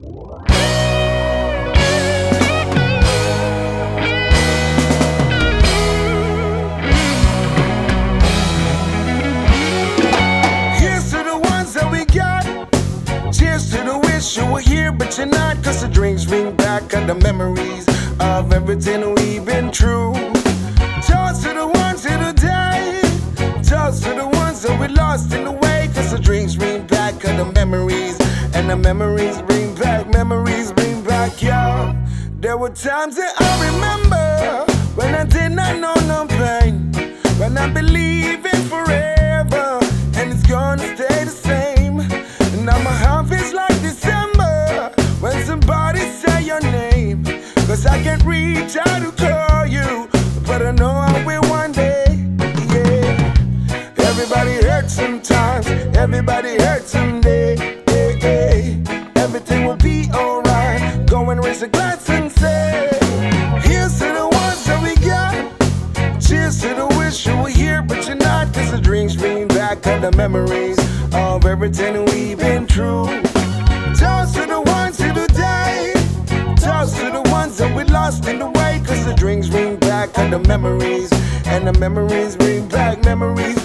Here's to the ones that we got. Cheers to the wish you were here, but you're not. Cause the drinks bring back all the memories of everything we've been through. Toast to the ones here today. Toast to the ones that we lost in the way. Cause the drinks bring back all the memories. And the memories bring back, y'all. There were times that I remember when I did not know no pain. When I believe in forever, and it's gonna stay the same. And now my heart feels like December when somebody say your name. Cause I can't reach out to call you, but I know I will one day, yeah. Everybody hurts sometimes, everybody hurts someday, yeah, yeah. Everything will be alright. Go and raise a glass and say, here's to the ones that we got. Cheers to the wish you were here, but you're not. Cause the drinks bring back all the memories of everything we've been through. Toast to the ones here today. Toast to the ones that we lost in the way. Cause the drinks bring back all the memories. And the memories bring back, yeah.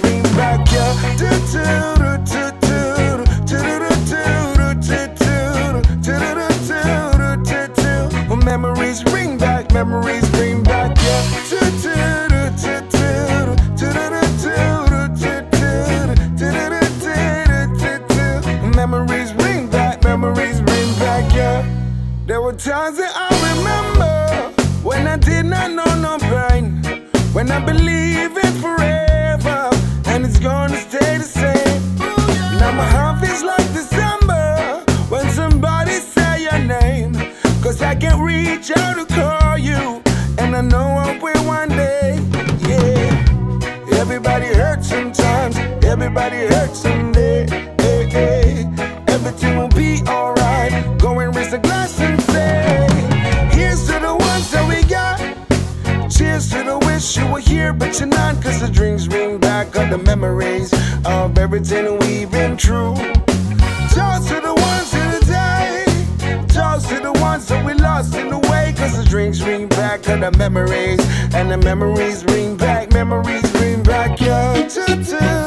Memories bring back, yeah. Memories bring back, yeah. There were times that I remember when I did not know no pain. When I believe in forever, and it's gonna stay the same. Now my heart feels like December when somebody say your name. Cause I can't reach out to call you, and I know I will one day, yeah. Everybody hurts sometimes, everybody hurts someday, hey, hey. Everything will be alright. Go and raise a glass and say, here's to the ones that we got. Cheers to the wish you were here, but you're not. Cause the drinks bring back all the memories of everything we've been through. Toast to the ones here today. Toast to the ones that we lost in the way. Cause the drinks bring back all the memories. And the memories bring back, yeah.